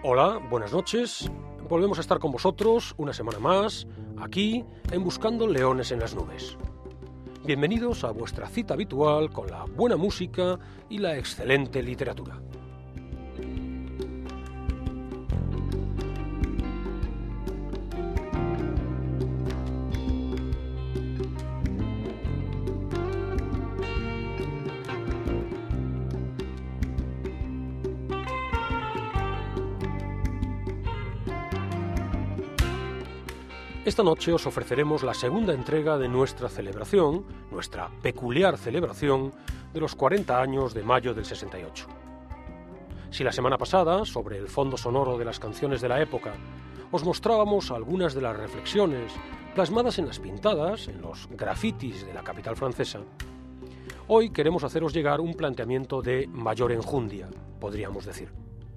Hola, buenas noches. Volvemos a estar con vosotros una semana más, aquí, en Buscando Leones en las Nubes. Bienvenidos a vuestra cita habitual con la buena música y la excelente literatura. Esta noche os ofreceremos la segunda entrega de nuestra celebración, nuestra peculiar celebración, de los 40 años de mayo del 68. Si la semana pasada, sobre el fondo sonoro de las canciones de la época, os mostrábamos algunas de las reflexiones plasmadas en las pintadas, en los grafitis de la capital francesa, hoy queremos haceros llegar un planteamiento de mayor enjundia, podríamos decir.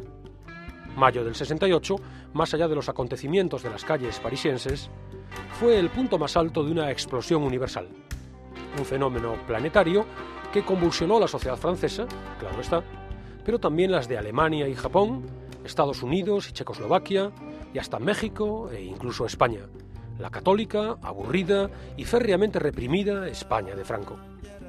Mayo del 68, más allá de los acontecimientos de las calles parisienses, fue el punto más alto de una explosión universal. Un fenómeno planetario que convulsionó la sociedad francesa, claro está, pero también las de Alemania y Japón, Estados Unidos y Checoslovaquia, y hasta México e incluso España, la católica, aburrida y férreamente reprimida España de Franco.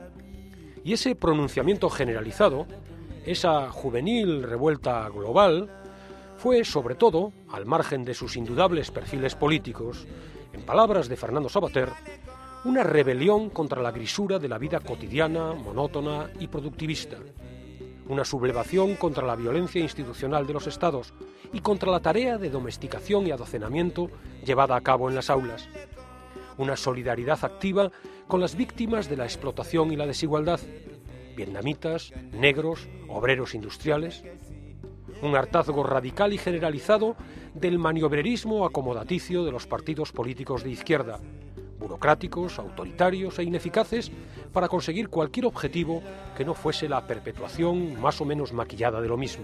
Y ese pronunciamiento generalizado, esa juvenil revuelta global, fue, sobre todo, al margen de sus indudables perfiles políticos, en palabras de Fernando Savater, una rebelión contra la grisura de la vida cotidiana, monótona y productivista, una sublevación contra la violencia institucional de los Estados y contra la tarea de domesticación y adocenamiento llevada a cabo en las aulas, una solidaridad activa con las víctimas de la explotación y la desigualdad, vietnamitas, negros, obreros industriales, un hartazgo radical y generalizado del maniobrerismo acomodaticio de los partidos políticos de izquierda, burocráticos, autoritarios e ineficaces para conseguir cualquier objetivo que no fuese la perpetuación más o menos maquillada de lo mismo.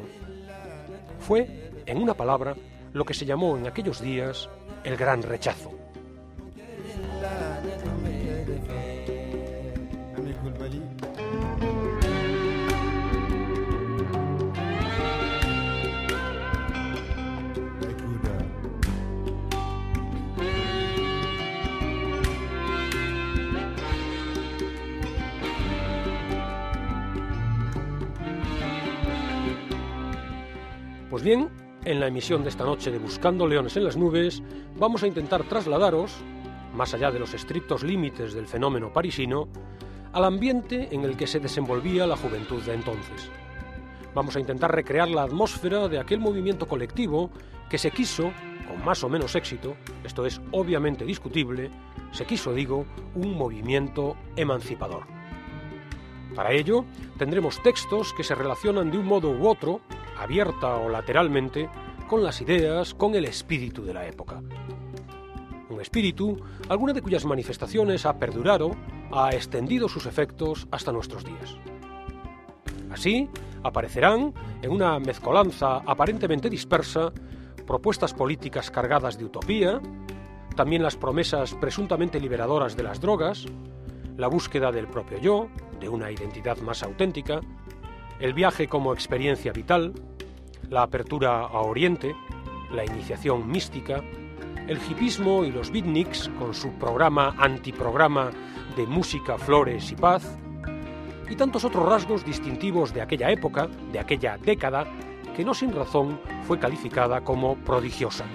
Fue, en una palabra, lo que se llamó en aquellos días el gran rechazo. Pues bien, en la emisión de esta noche de Buscando Leones en las Nubes, vamos a intentar trasladaros, más allá de los estrictos límites del fenómeno parisino, al ambiente en el que se desenvolvía la juventud de entonces. Vamos a intentar recrear la atmósfera de aquel movimiento colectivo que se quiso, con más o menos éxito, esto es obviamente discutible, se quiso, digo, un movimiento emancipador. Para ello, tendremos textos que se relacionan de un modo u otro, abierta o lateralmente, con las ideas, con el espíritu de la época. Un espíritu, alguna de cuyas manifestaciones ha perdurado, ha extendido sus efectos hasta nuestros días. Así, aparecerán, en una mezcolanza aparentemente dispersa, propuestas políticas cargadas de utopía, también las promesas presuntamente liberadoras de las drogas, la búsqueda del propio yo, de una identidad más auténtica, el viaje como experiencia vital, la apertura a Oriente, la iniciación mística, el hipismo y los beatniks con su programa antiprograma de música, flores y paz, y tantos otros rasgos distintivos de aquella época, de aquella década, que no sin razón fue calificada como prodigiosa.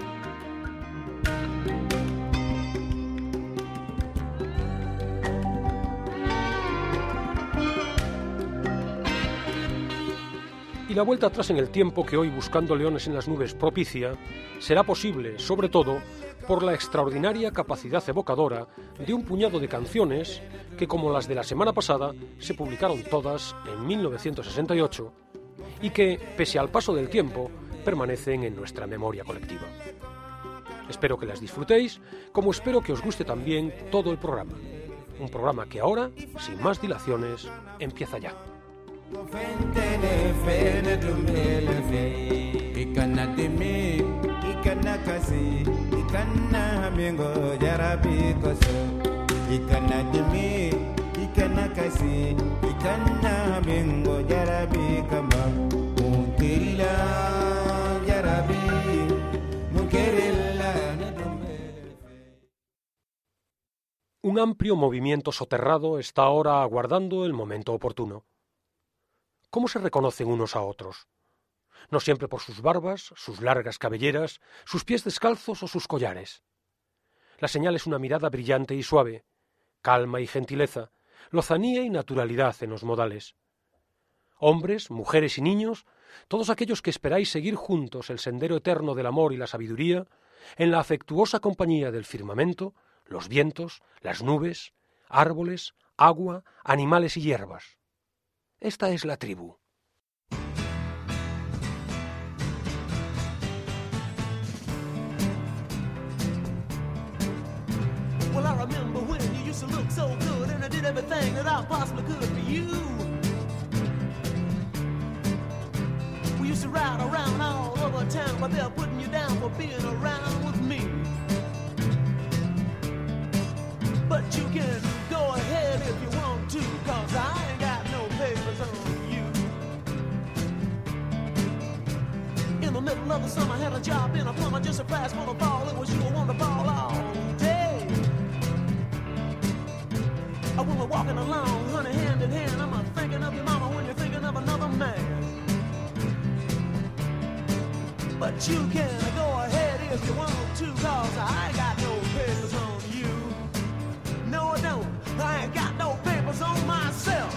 Y la vuelta atrás en el tiempo que hoy Buscando Leones en las Nubes propicia será posible, sobre todo, por la extraordinaria capacidad evocadora de un puñado de canciones que, como las de la semana pasada, se publicaron todas en 1968 y que, pese al paso del tiempo, permanecen en nuestra memoria colectiva. Espero que las disfrutéis, como espero que os guste también todo el programa. Un programa que ahora, sin más dilaciones, empieza ya. Jarabi Un amplio movimiento soterrado está ahora aguardando el momento oportuno. ¿Cómo se reconocen unos a otros? No siempre por sus barbas, sus largas cabelleras, sus pies descalzos o sus collares. La señal es una mirada brillante y suave, calma y gentileza, lozanía y naturalidad en los modales. Hombres, mujeres y niños, todos aquellos que esperáis seguir juntos el sendero eterno del amor y la sabiduría, en la afectuosa compañía del firmamento, los vientos, las nubes, árboles, agua, animales y hierbas. Esta es la tribu. Well, I remember when you used to look so good and I did everything that I possibly could for you. We used to ride around all over town, but they're putting you down for being around with me. But you can go ahead if you want to, cause I ain't got no papers on you. In the middle of the summer, I had a job in a plumber, just a prize for the fall. It was you who won the ball all day. When we're walking along, honey, hand in hand, I'm thinking of your mama when you're thinking of another man. But you can go ahead if you want to, cause I ain't got no papers on you. No, I don't. I ain't got no papers on myself.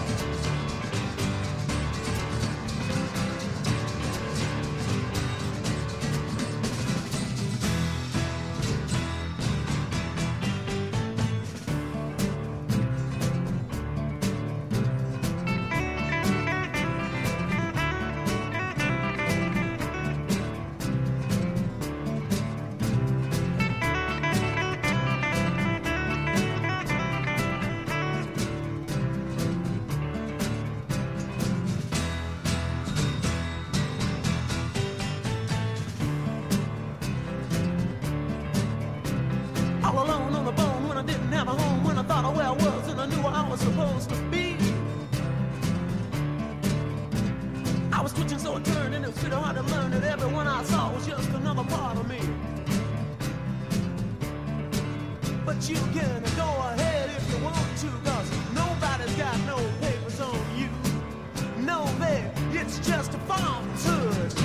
Supposed to be. I was twitching so it turned and it was pretty hard to learn that everyone I saw was just another part of me. But you can go ahead if you want to, cause nobody's got no papers on you. No, babe, it's just a falsehood.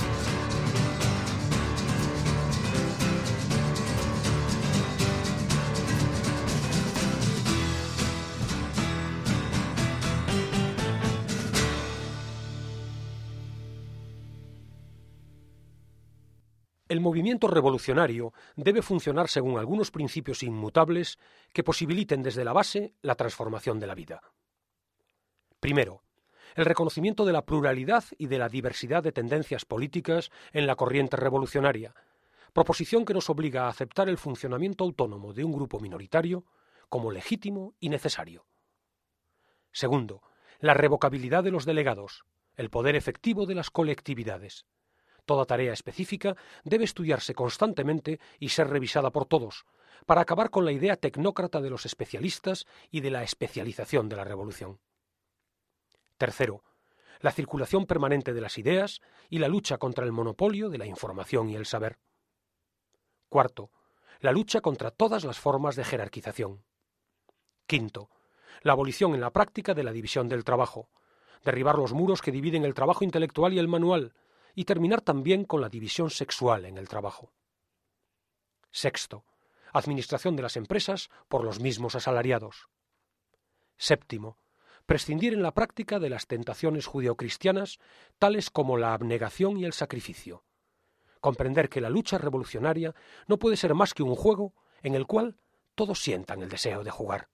El movimiento revolucionario debe funcionar según algunos principios inmutables que posibiliten desde la base la transformación de la vida. Primero, el reconocimiento de la pluralidad y de la diversidad de tendencias políticas en la corriente revolucionaria, proposición que nos obliga a aceptar el funcionamiento autónomo de un grupo minoritario como legítimo y necesario. Segundo, la revocabilidad de los delegados, el poder efectivo de las colectividades. Toda tarea específica debe estudiarse constantemente y ser revisada por todos, para acabar con la idea tecnócrata de los especialistas y de la especialización de la revolución. Tercero, la circulación permanente de las ideas y la lucha contra el monopolio de la información y el saber. Cuarto, la lucha contra todas las formas de jerarquización. Quinto, la abolición en la práctica de la división del trabajo, derribar los muros que dividen el trabajo intelectual y el manual, y terminar también con la división sexual en el trabajo. Sexto, administración de las empresas por los mismos asalariados. Séptimo, prescindir en la práctica de las tentaciones judeocristianas, tales como la abnegación y el sacrificio. Comprender que la lucha revolucionaria no puede ser más que un juego en el cual todos sientan el deseo de jugar.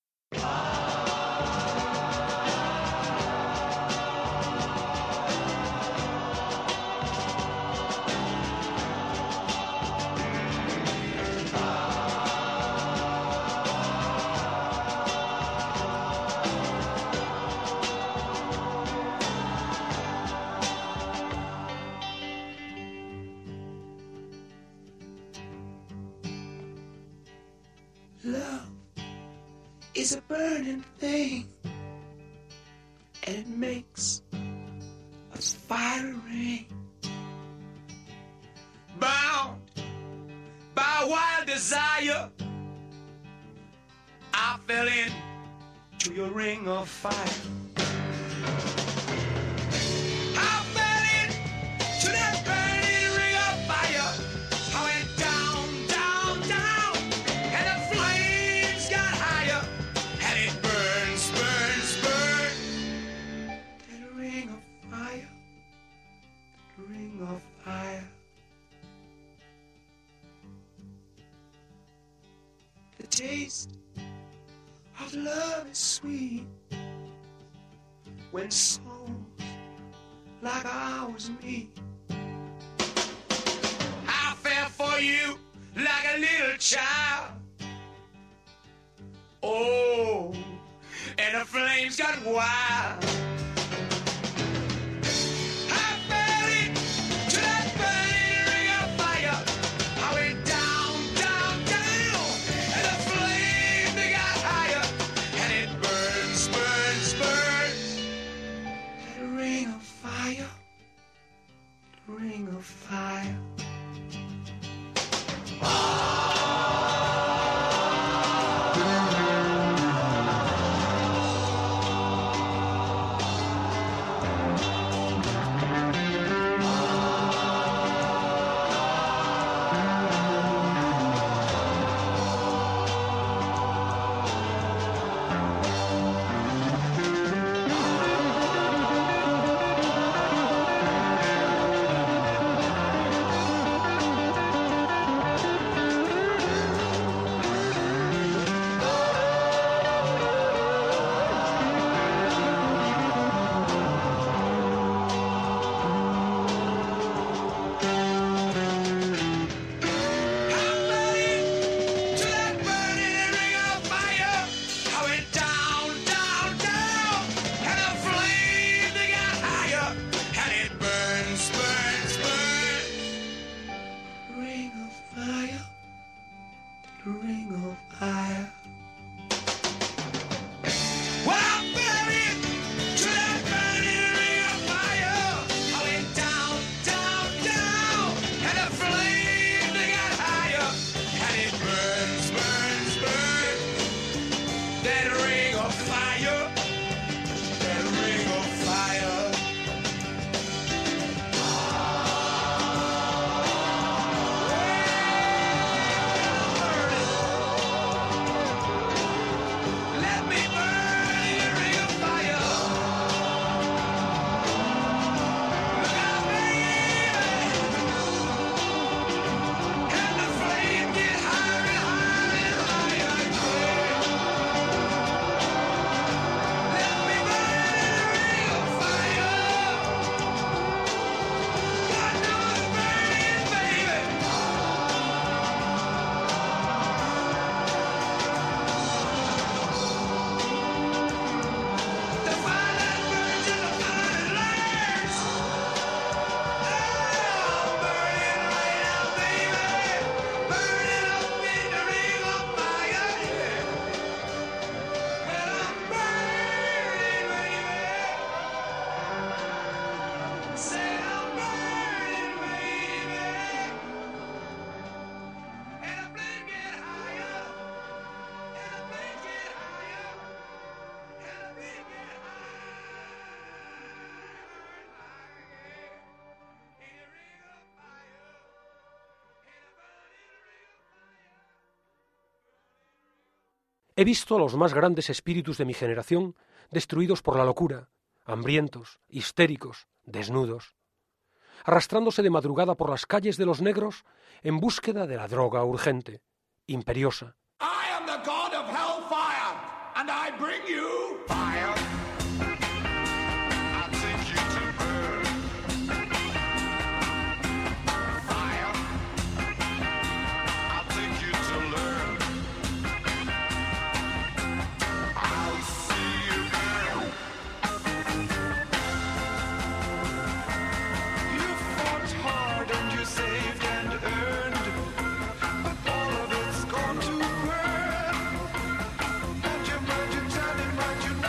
Love is a burning thing, and it makes us fiery. Bound by wild desire, fell in to your ring of fire. I fell in to that burning ring of fire. I went down, down, down, and the flames got higher, and it burns, burns, burns. That ring of fire, that ring of fire. The taste of love is sweet when souls like ours meet. I fell for you like a little child. Oh, and the flames got wild. I fell into that burning ring of fire. I went down, down, down, and the flame they got higher, and it burns, burns, burns. That ring of fire, the ring of fire. He visto a los más grandes espíritus de mi generación destruidos por la locura, hambrientos, histéricos, desnudos, arrastrándose de madrugada por las calles de los negros en búsqueda de la droga urgente, imperiosa. I am the god of hellfire, and I bring you fire. I'll take you to burn. Fire. I'll take you to learn. I'll see you burn. You fought hard and you saved and earned, but all of it's gone to burn. And you murdered, and you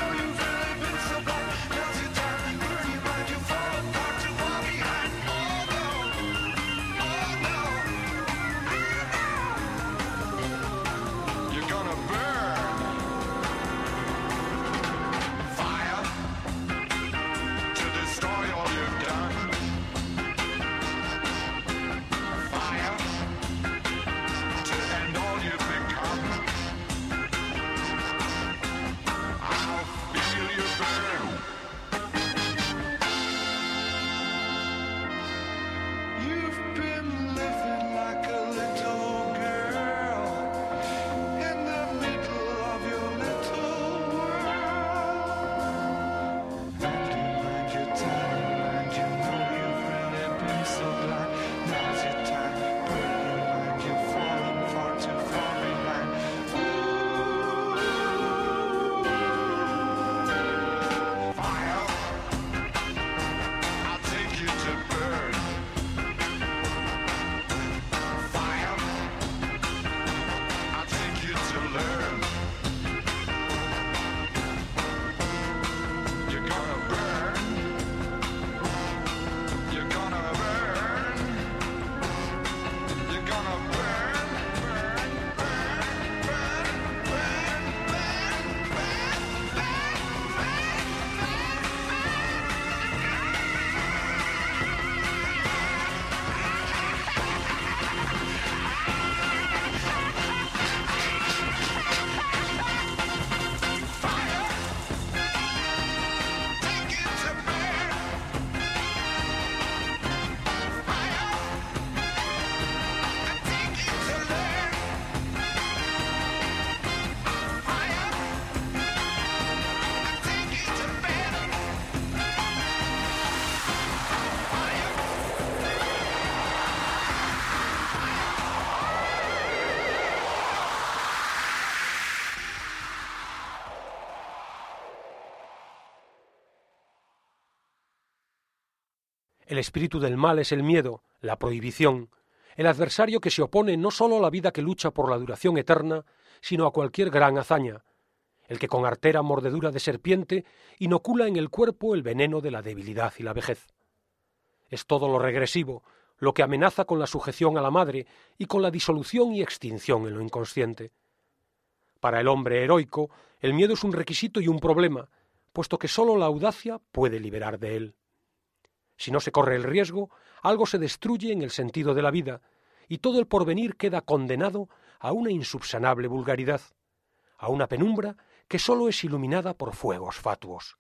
El espíritu del mal es el miedo, la prohibición, el adversario que se opone no solo a la vida que lucha por la duración eterna, sino a cualquier gran hazaña, el que con artera mordedura de serpiente inocula en el cuerpo el veneno de la debilidad y la vejez. Es todo lo regresivo, lo que amenaza con la sujeción a la madre y con la disolución y extinción en lo inconsciente. Para el hombre heroico, el miedo es un requisito y un problema, puesto que sólo la audacia puede liberar de él. Si no se corre el riesgo, algo se destruye en el sentido de la vida, y todo el porvenir queda condenado a una insubsanable vulgaridad, a una penumbra que sólo es iluminada por fuegos fatuos.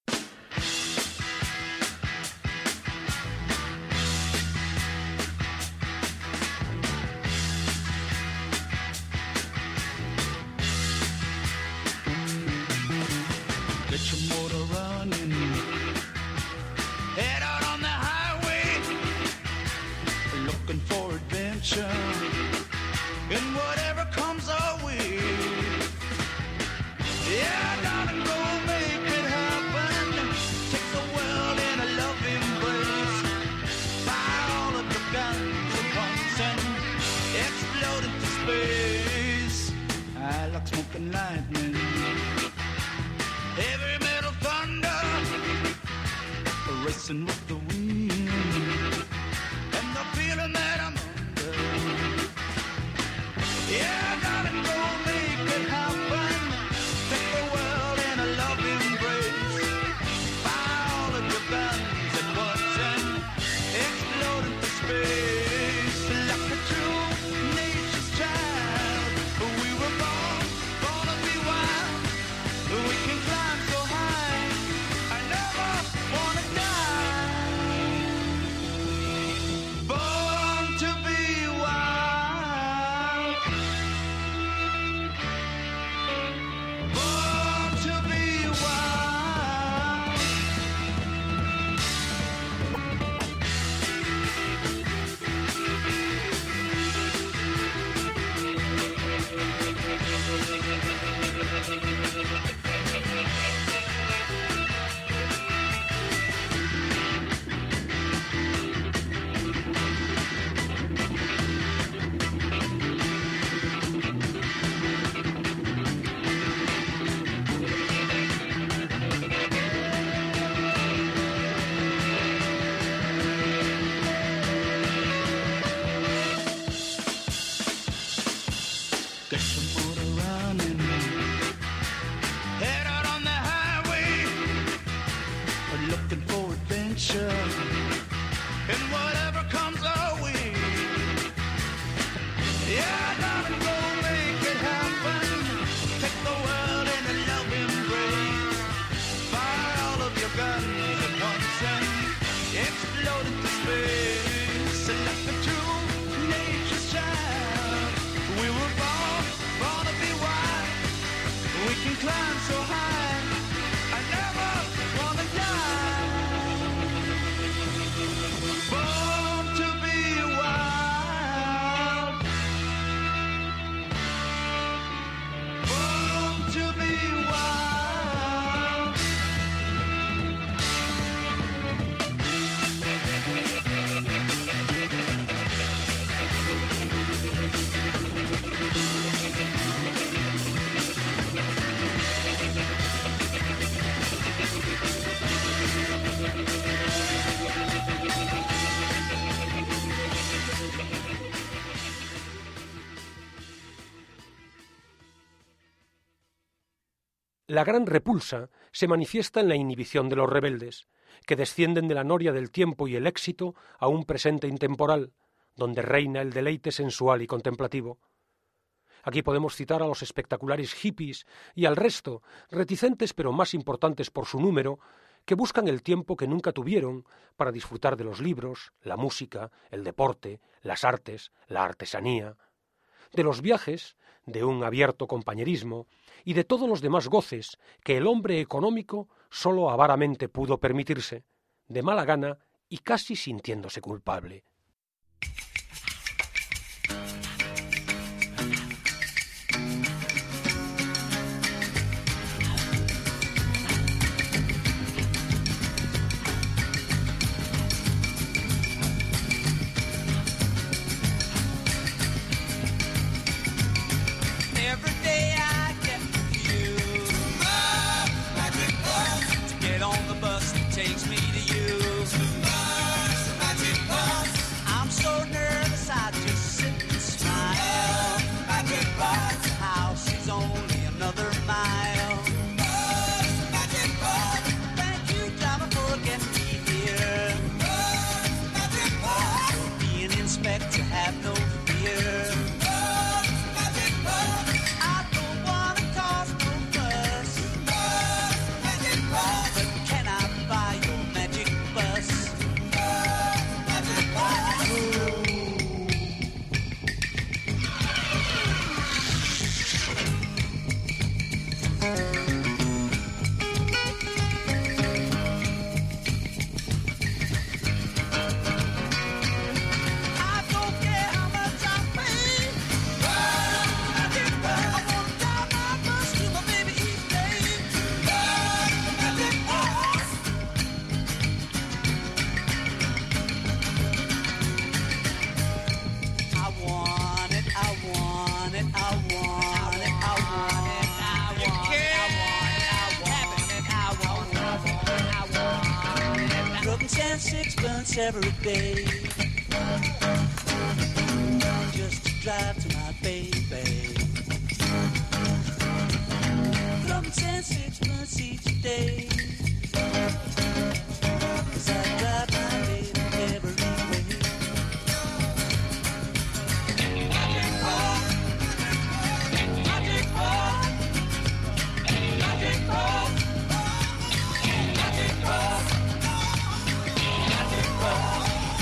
Get your motor running. Head out on the highway, looking for adventure, and whatever comes our way. Yeah, darling, go make it happen. Take the world in a loving embrace. Fire all of your guns at once and explode into space. I like smoking lightning, heavy metal thunder, racing with the wind, and the feeling that I'm under. Yeah, darling, go make it happen. Take the world in a loving embrace. Fire all of your guns at once and explode into space. Like a true nature's child, we were born to be wild. We can climb so high, I never wanna die. Born to be wild. Born to be wild. Get your motor running. Head out on the highway, looking for adventure, and whatever comes our way. Yeah, darling, go make it happen. Take the world in a loving embrace. Fire all of your guns at once and explode into space. Like a true nature's child, we were born to be wild. We can climb so high, I never wanna die. Born to be wild. Born to be wild. La gran repulsa se manifiesta en la inhibición de los rebeldes, que descienden de la noria del tiempo y el éxito a un presente intemporal, donde reina el deleite sensual y contemplativo. Aquí podemos citar a los espectaculares hippies y al resto, reticentes pero más importantes por su número, que buscan el tiempo que nunca tuvieron para disfrutar de los libros, la música, el deporte, las artes, la artesanía, de los viajes, de un abierto compañerismo y de todos los demás goces que el hombre económico sólo avaramente pudo permitirse, de mala gana y casi sintiéndose culpable. sixpence every day, just to drive to my baby. From 10 sixpence each day, 'cause I drive my baby every way. Magic Bob, Magic Bob, Magic Bob, Magic Bob, Magic Bob,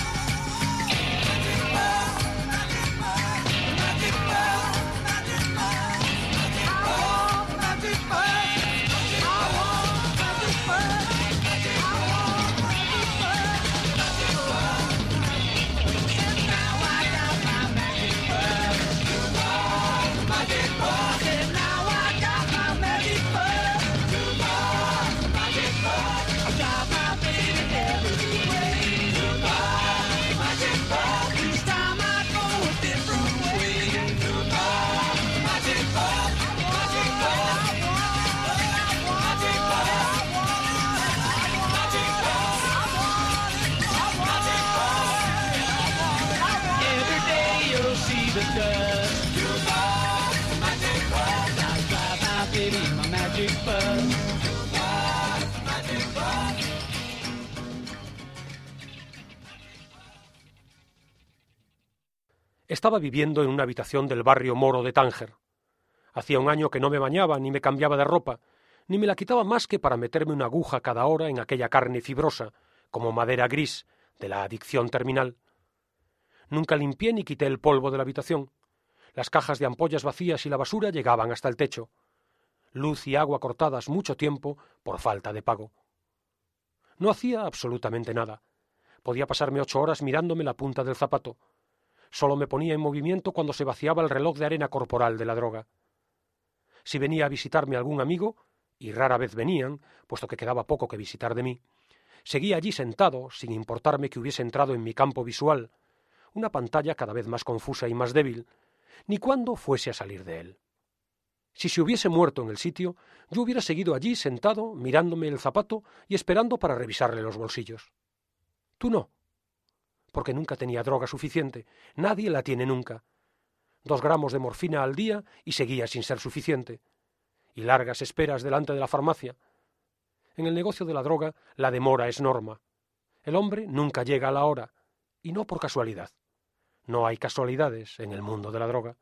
Magic Bob, Magic Bob, Magic Bob, Magic Bob. Estaba viviendo en una habitación del barrio moro de Tánger. Hacía un año que no me bañaba ni me cambiaba de ropa, ni me la quitaba más que para meterme una aguja cada hora en aquella carne fibrosa, como madera gris, de la adicción terminal. Nunca limpié ni quité el polvo de la habitación. Las cajas de ampollas vacías y la basura llegaban hasta el techo. Luz y agua cortadas mucho tiempo por falta de pago. No hacía absolutamente nada. Podía pasarme 8 horas mirándome la punta del zapato. Solo me ponía en movimiento cuando se vaciaba el reloj de arena corporal de la droga. Si venía a visitarme algún amigo, y rara vez venían, puesto que quedaba poco que visitar de mí, seguía allí sentado, sin importarme que hubiese entrado en mi campo visual, una pantalla cada vez más confusa y más débil, ni cuándo fuese a salir de él. Si se hubiese muerto en el sitio, yo hubiera seguido allí sentado, mirándome el zapato y esperando para revisarle los bolsillos. Tú no, porque nunca tenía droga suficiente. Nadie la tiene nunca. 2 gramos de morfina al día y seguía sin ser suficiente. Y largas esperas delante de la farmacia. En el negocio de la droga, la demora es norma. El hombre nunca llega a la hora, y no por casualidad. No hay casualidades en el mundo de la droga.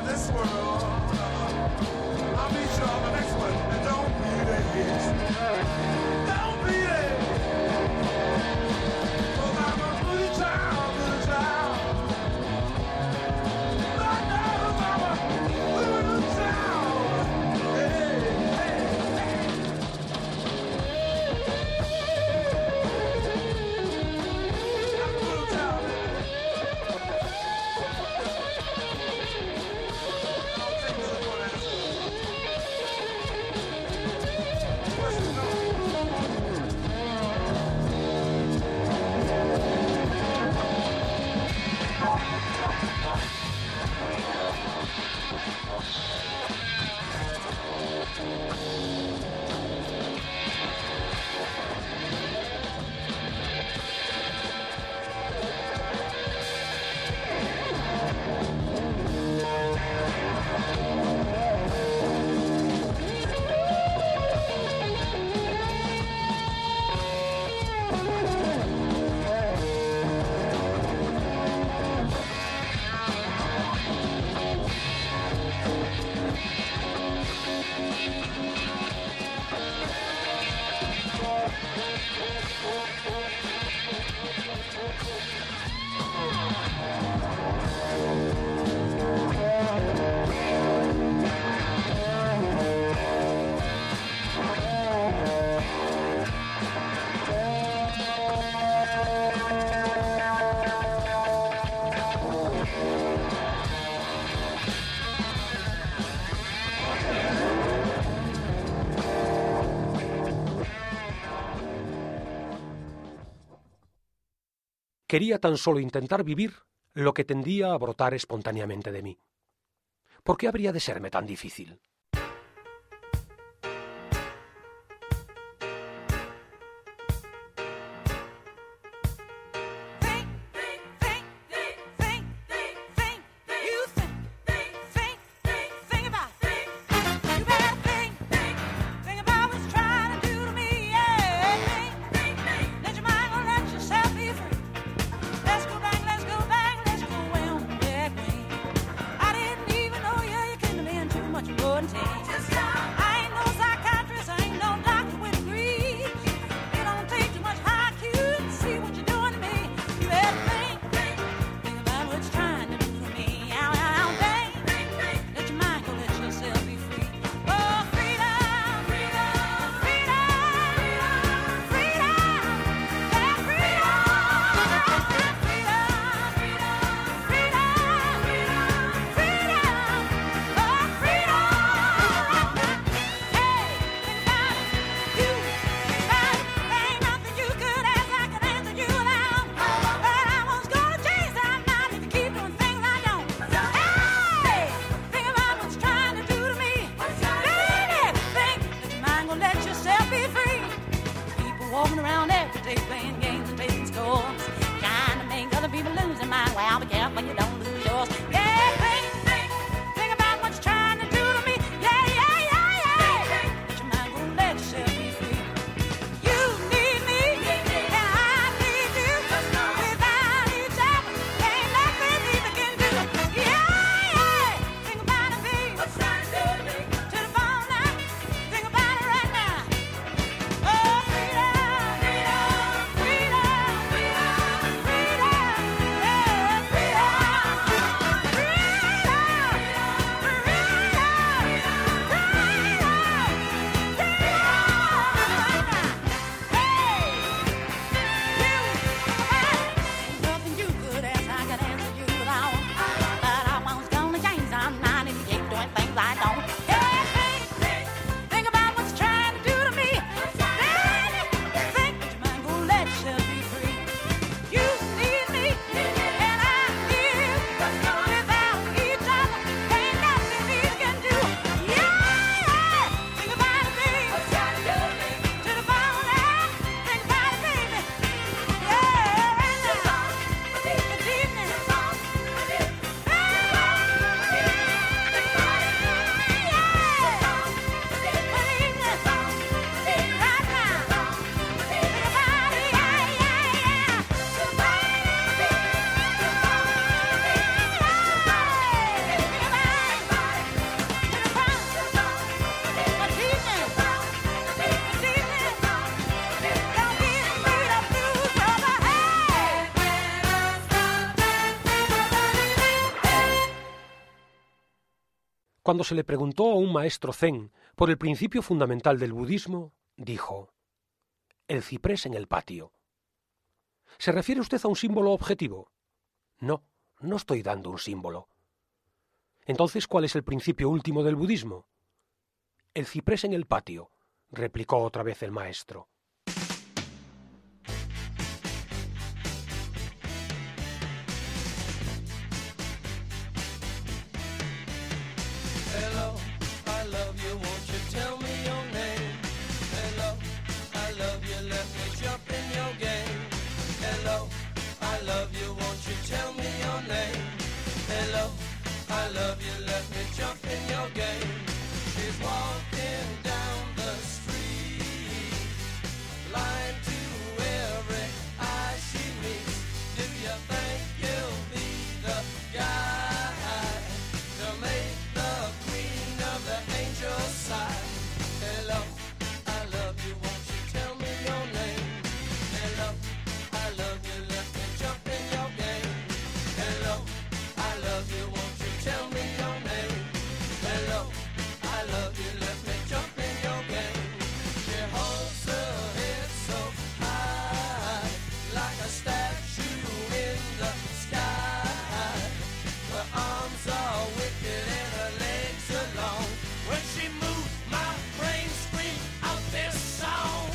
this world. I'll meet you on the next one. And don't be late. Don't be late. 'Cause I'm a good child, good child. Lord knows I'm a good child. Hey, hey, hey. I'm a good child, baby. I'll take this one answer. Question no. Quería tan solo intentar vivir lo que tendía a brotar espontáneamente de mí. ¿Por qué habría de serme tan difícil? Let's go back, let's go way on back way. I didn't even know you came to me in too much blood and Cuando se le preguntó a un maestro zen por el principio fundamental del budismo, dijo: el ciprés en el patio. ¿Se refiere usted a un símbolo objetivo? No, no estoy dando un símbolo. Entonces, ¿cuál es el principio último del budismo? El ciprés en el patio, replicó otra vez el maestro. Hello, I love you, won't you tell me your name? Hello, I love you, let me jump in your game. Hello, I love you, won't you tell me your name? Hello, I love you, let me jump in your game. She's walking down the street, blind to every eye she meets. Do you think you'll be the guy to make the queen of the angels sigh? Hello, I love you, won't you tell me your name? Hello, I love you, let me jump in your game. Hello, I love you, won't you tell me your name? Hello, I love you, let me jump in your game. She holds her head so high, like a statue in the sky. Her arms are wicked and her legs are long. When she moves, my brain screams out this song.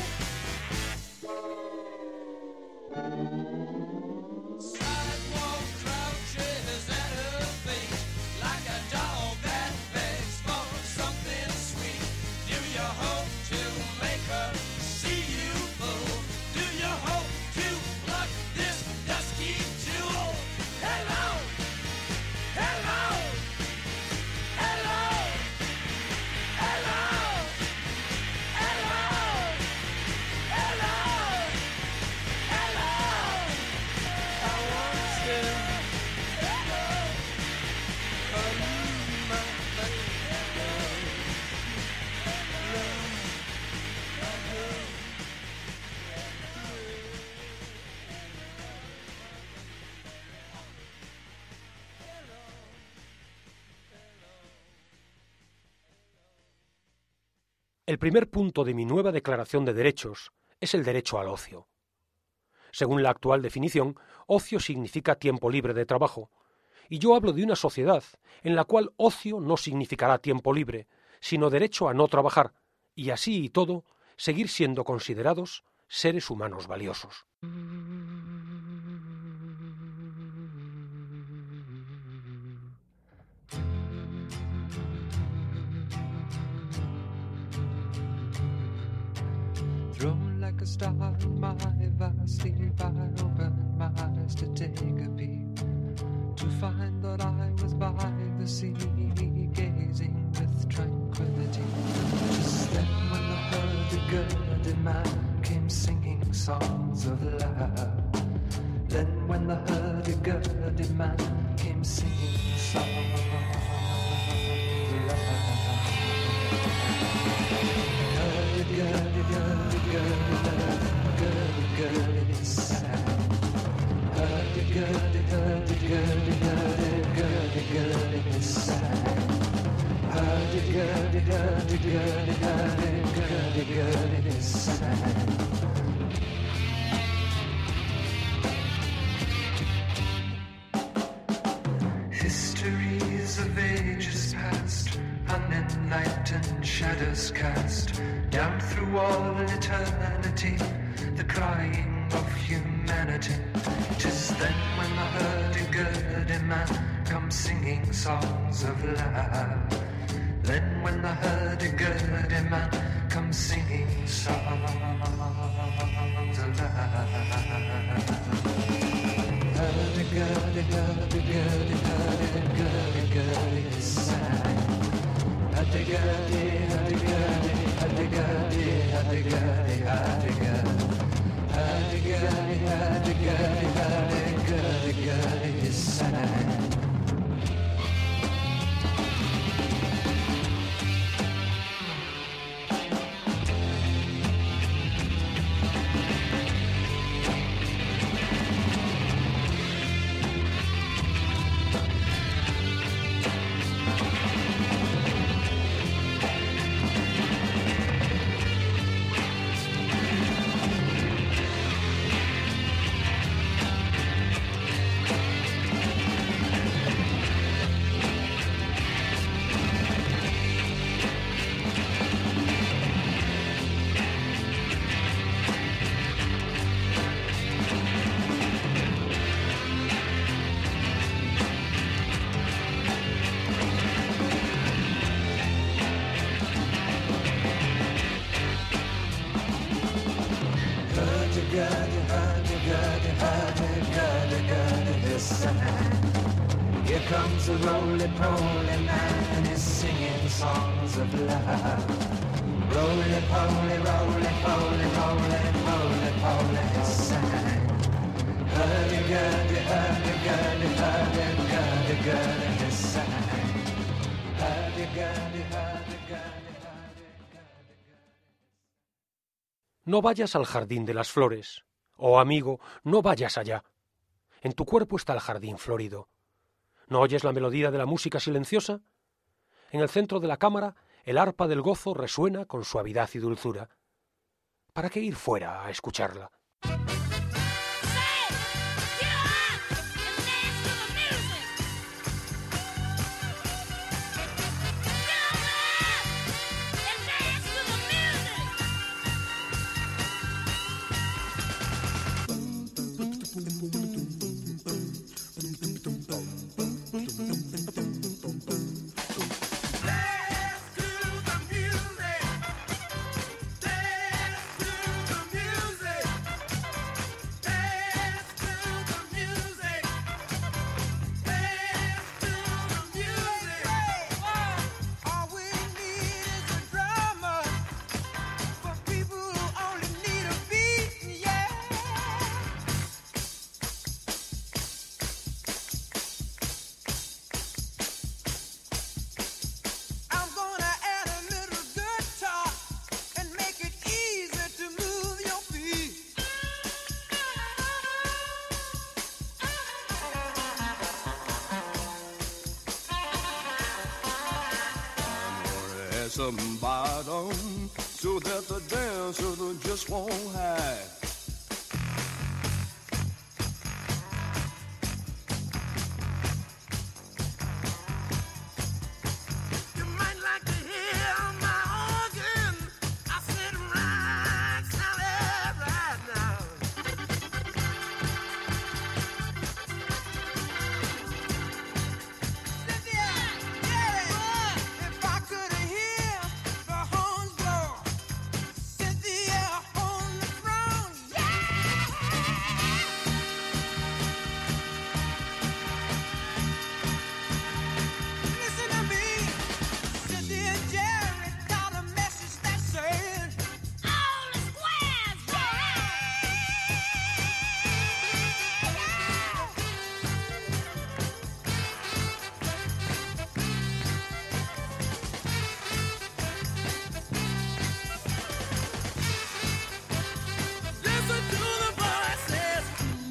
Sidewalk crouches at her feet, like a dog that begs for something sweet. Do you hope to make her see you, fool? Do you hope to pluck this dusky jewel? Hello, hello, hello, hello, hello, hello, hello. I want to El primer punto de mi nueva Declaración de Derechos es el derecho al ocio. Según la actual definición, ocio significa tiempo libre de trabajo, y yo hablo de una sociedad en la cual ocio no significará tiempo libre, sino derecho a no trabajar, y así y todo, seguir siendo considerados seres humanos valiosos. Thrown like a star in my vast sleep, I opened my eyes to take a peek, to find that I was by the sea, gazing with tranquility. Just then when the hurdy-gurdy man came singing songs of love, then when the hurdy-gurdy man came singing songs of love. Hurdy-gurdy is sad. Hurdy-gurdy is sad. Hurdy-gurdy is sad. Histories of ages past, unenlightened shadows cast down through all eternity, the crying of humanity. 'Tis then when the hurdy-gurdy man comes singing songs of love. Then when the hurdy-gurdy man comes singing songs of love. Hurdy-gurdy, hurdy-gurdy, hurdy-gurdy is sad. Hurdy-gurdy, hurdy-gurdy, hurdy-gurdy, hurdy-gurdy, hurdy-gurdy. Hurdy-gurdy, hurdy-gurdy, hurdy-gurdy is sad. a roly-poly man is singing songs of love. Roly-poly, roly-poly, roly-poly, poly, sang. Hurdy-gurdy, hurdy-gurdy, hurdy-gurdy, gurdy, he sang. Hurdy-gurdy, hurdy-gurdy, hurdy-gurdy. No vayas al jardín de las flores. Oh amigo, no vayas allá. En tu cuerpo está el jardín florido. ¿No oyes la melodía de la música silenciosa? En el centro de la cámara, el arpa del gozo resuena con suavidad y dulzura. ¿Para qué ir fuera a escucharla? Some bottom so that the dancer just won't hide. You might like to hear my organ. I said right, Sally, right now. Cynthia, Jerry, if I could hear the horns blow, Cynthia on the throne, yeah. Listen to me, Cynthia and Jerry got a message that said, all the squares, listen to the voices.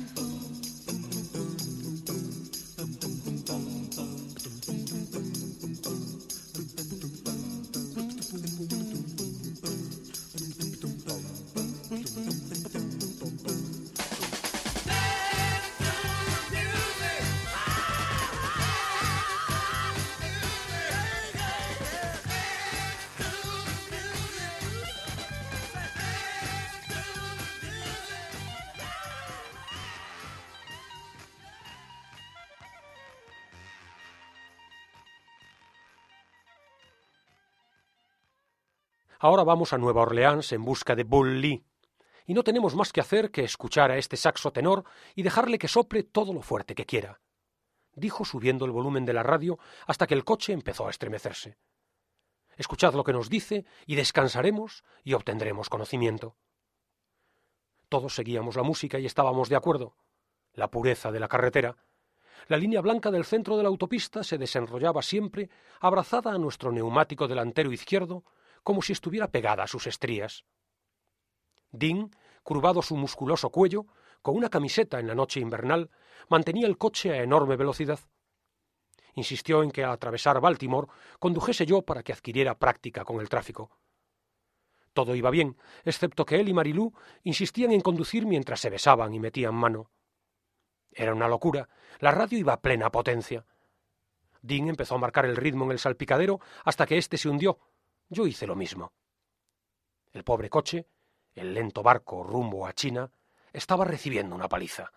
Ahora vamos a Nueva Orleans en busca de Bull Lee, y no tenemos más que hacer que escuchar a este saxo tenor y dejarle que sople todo lo fuerte que quiera, dijo subiendo el volumen de la radio hasta que el coche empezó a estremecerse. Escuchad lo que nos dice y descansaremos y obtendremos conocimiento. Todos seguíamos la música y estábamos de acuerdo. La pureza de la carretera. La línea blanca del centro de la autopista se desenrollaba siempre abrazada a nuestro neumático delantero izquierdo como si estuviera pegada a sus estrías. Dean, curvado su musculoso cuello, con una camiseta en la noche invernal, mantenía el coche a enorme velocidad. Insistió en que al atravesar Baltimore condujese yo para que adquiriera práctica con el tráfico. Todo iba bien, excepto que él y Marilú insistían en conducir mientras se besaban y metían mano. Era una locura, la radio iba a plena potencia. Dean empezó a marcar el ritmo en el salpicadero hasta que éste se hundió. Yo hice lo mismo. El pobre coche, el lento barco rumbo a China, estaba recibiendo una paliza.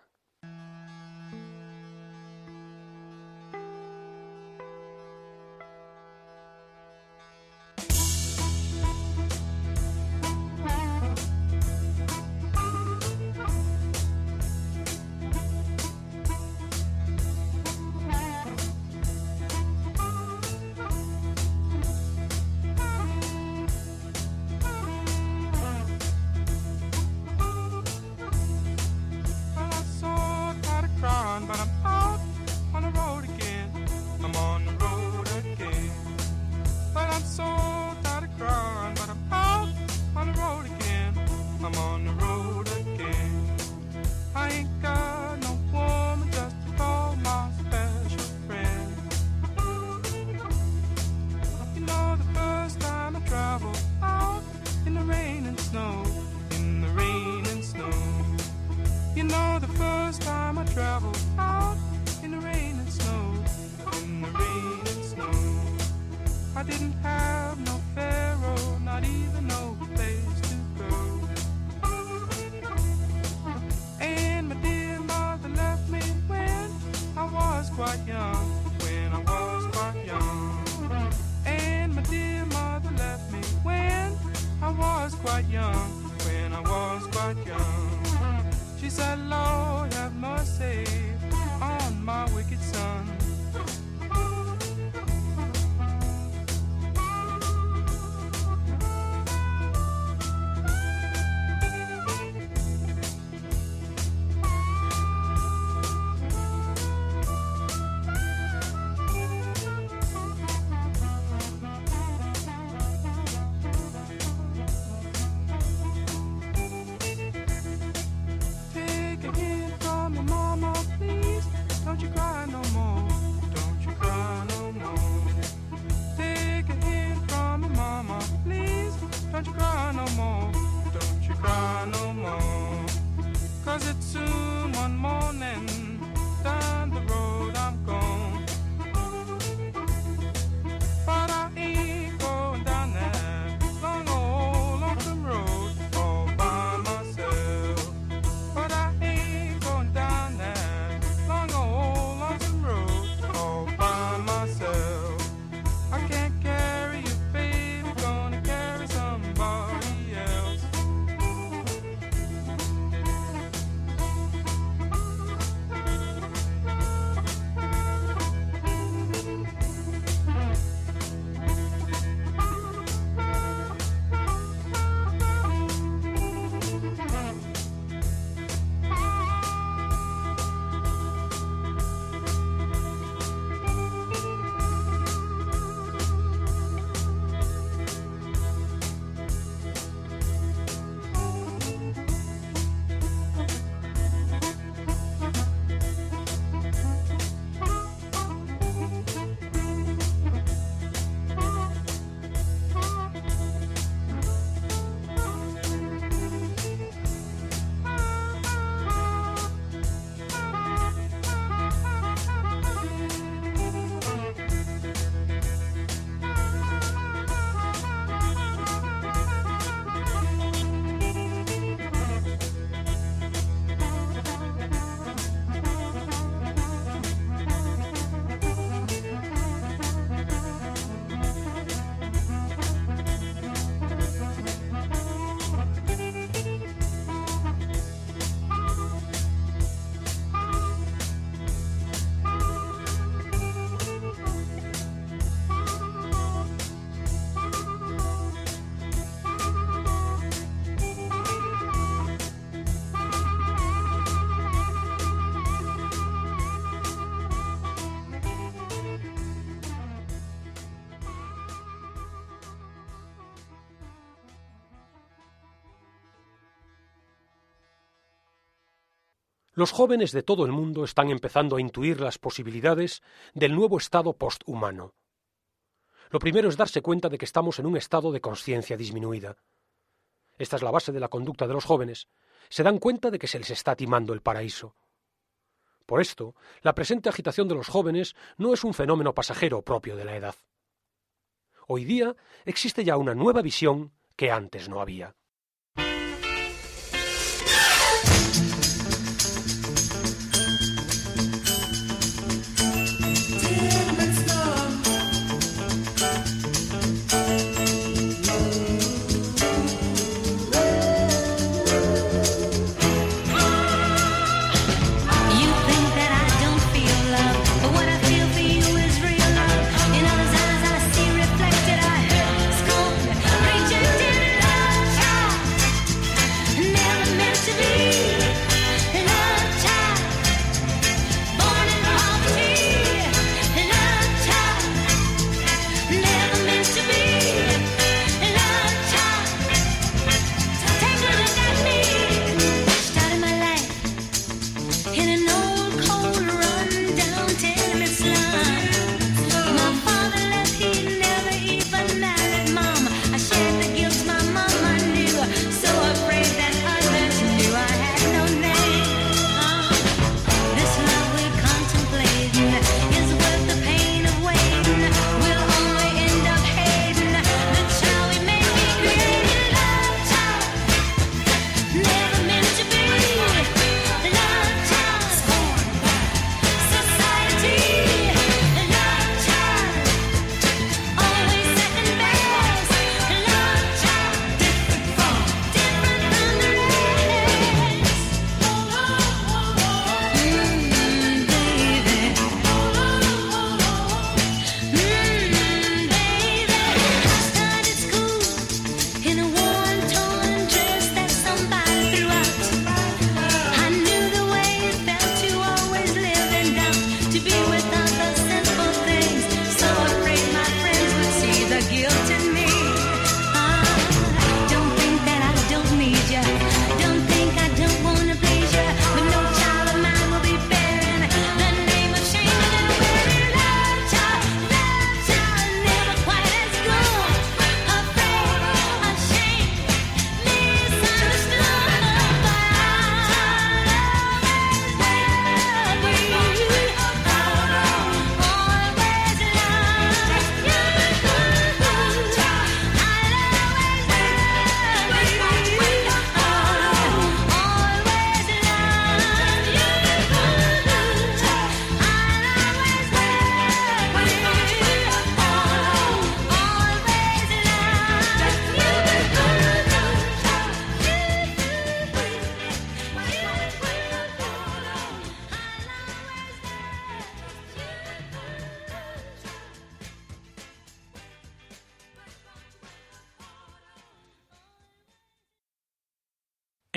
I didn't have no pharaoh, not even no place to go. And my dear mother left me when I was quite young, when I was quite young. And my dear mother left me when I was quite young, when I was quite young. She said, Lord, have mercy on my wicked son. Los jóvenes de todo el mundo están empezando a intuir las posibilidades del nuevo estado posthumano. Lo primero es darse cuenta de que estamos en un estado de consciencia disminuida. Esta es la base de la conducta de los jóvenes. Se dan cuenta de que se les está timando el paraíso. Por esto, la presente agitación de los jóvenes no es un fenómeno pasajero propio de la edad. Hoy día existe ya una nueva visión que antes no había. Rejected love.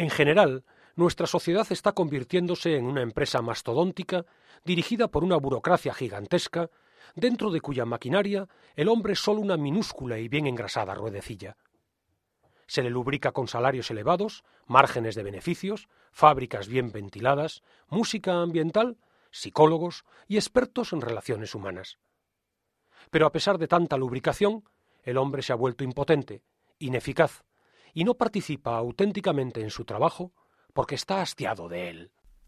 En general, nuestra sociedad está convirtiéndose en una empresa mastodóntica dirigida por una burocracia gigantesca, dentro de cuya maquinaria el hombre es solo una minúscula y bien engrasada ruedecilla. Se le lubrica con salarios elevados, márgenes de beneficios, fábricas bien ventiladas, música ambiental, psicólogos y expertos en relaciones humanas. Pero a pesar de tanta lubricación, el hombre se ha vuelto impotente, ineficaz, y no participa auténticamente en su trabajo porque está hastiado de él.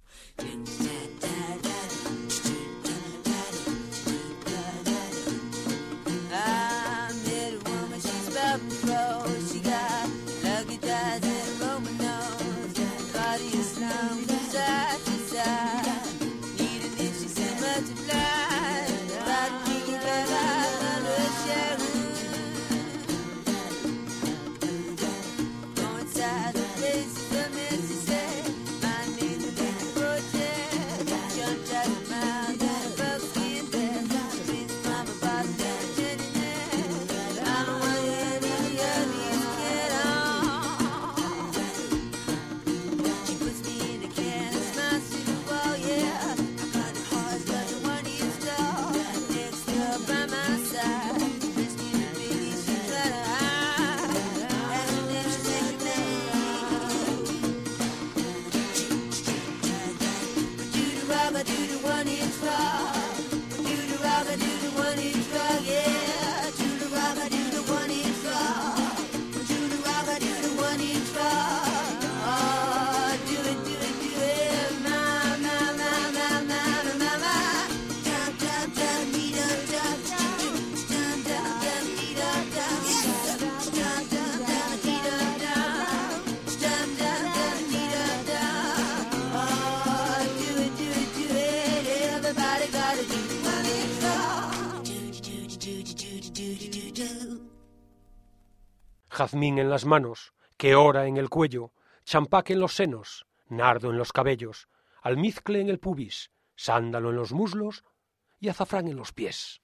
Jazmín en las manos, queora en el cuello, champaque en los senos, nardo en los cabellos, almizcle en el pubis, sándalo en los muslos y azafrán en los pies.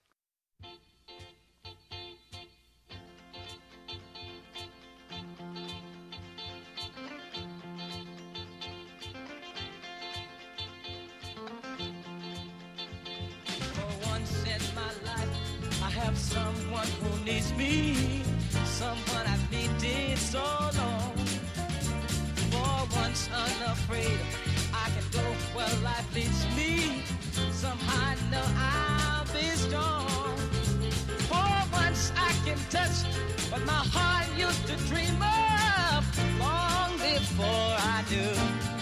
Someone who needs me, someone I've needed so long. For once unafraid, I can go where life leads me. Somehow I know I'll be strong. For once I can touch what my heart used to dream of long before I knew.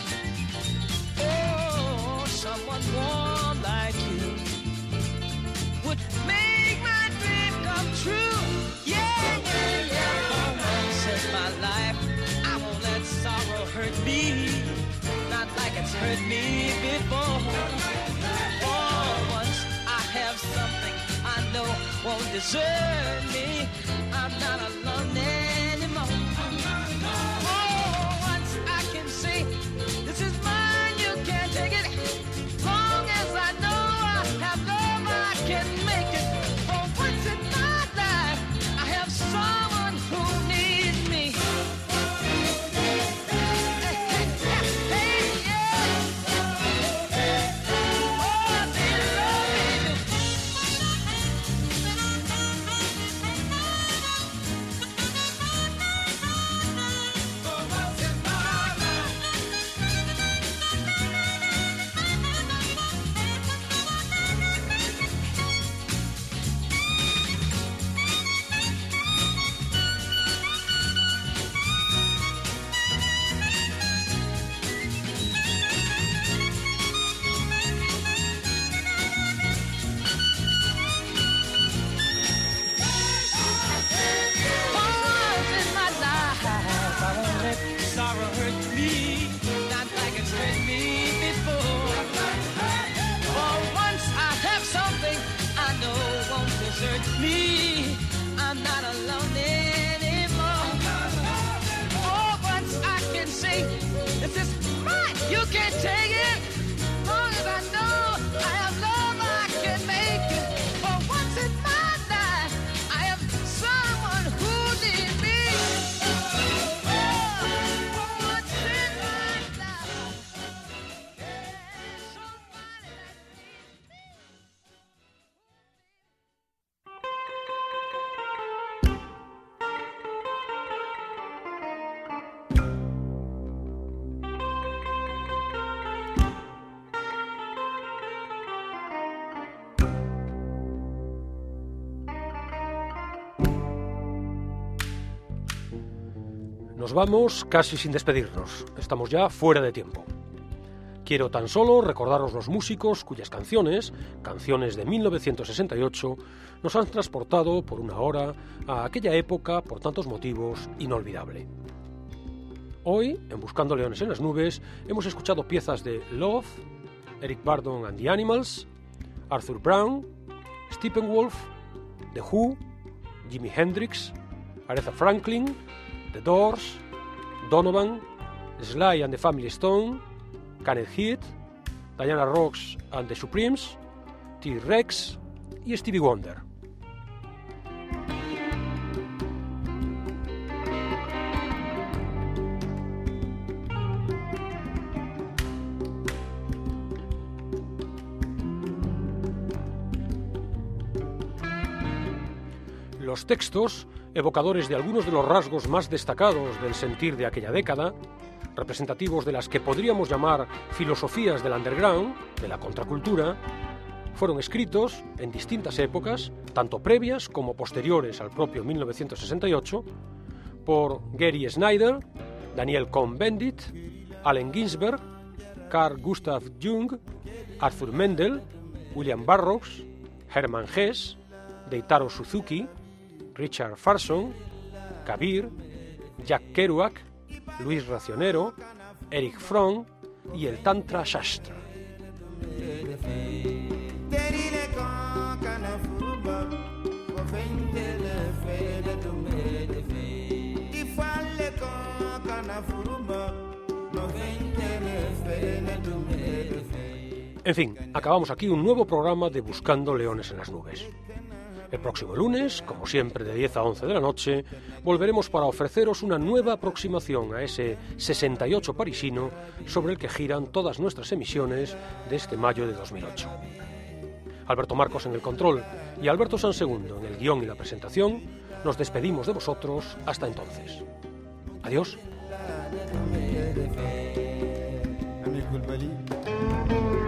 Oh, someone warm like you would make my dream come true. Yeah, yeah, yeah. For once in my life, I won't let sorrow hurt me, not like it's hurt me before. For once I have something I know won't desert me. I'm not alone anymore. For once I can say, this is mine, you can't take it. Long as I know I have love, I can make it. For once in my life, I have someone who needs me. Hey, yeah. Oh, they love me. Nos vamos casi sin despedirnos, estamos ya fuera de tiempo. Quiero tan solo recordaros los músicos cuyas canciones de 1968, nos han transportado por una hora a aquella época, por tantos motivos, inolvidable. Hoy, en Buscando Leones en las Nubes, hemos escuchado piezas de Love, Eric Burdon and the Animals, Arthur Brown, Steppenwolf, The Who, Jimi Hendrix, Aretha Franklin, The Doors, Donovan, Sly and the Family Stone, Kenneth Heath, Diana Ross and the Supremes, T-Rex y Stevie Wonder. Los textos, evocadores de algunos de los rasgos más destacados del sentir de aquella década, representativos de las que podríamos llamar filosofías del underground, de la contracultura, fueron escritos en distintas épocas, tanto previas como posteriores al propio 1968, por Gary Snyder, Daniel Cohn-Bendit, Allen Ginsberg, Carl Gustav Jung, Arthur Mendel, William Burroughs, Hermann Hesse, Deitaro Suzuki, Richard Farson, Kabir, Jack Kerouac, Luis Racionero, Eric Fromm y el Tantra Shastra. En fin, acabamos aquí un nuevo programa de Buscando Leones en las Nubes. El próximo lunes, como siempre de 10 a 11 de la noche, volveremos para ofreceros una nueva aproximación a ese 68 parisino sobre el que giran todas nuestras emisiones de este mayo de 2008. Alberto Marcos en el control y Alberto Sansegundo en el guión y la presentación, nos despedimos de vosotros hasta entonces. Adiós.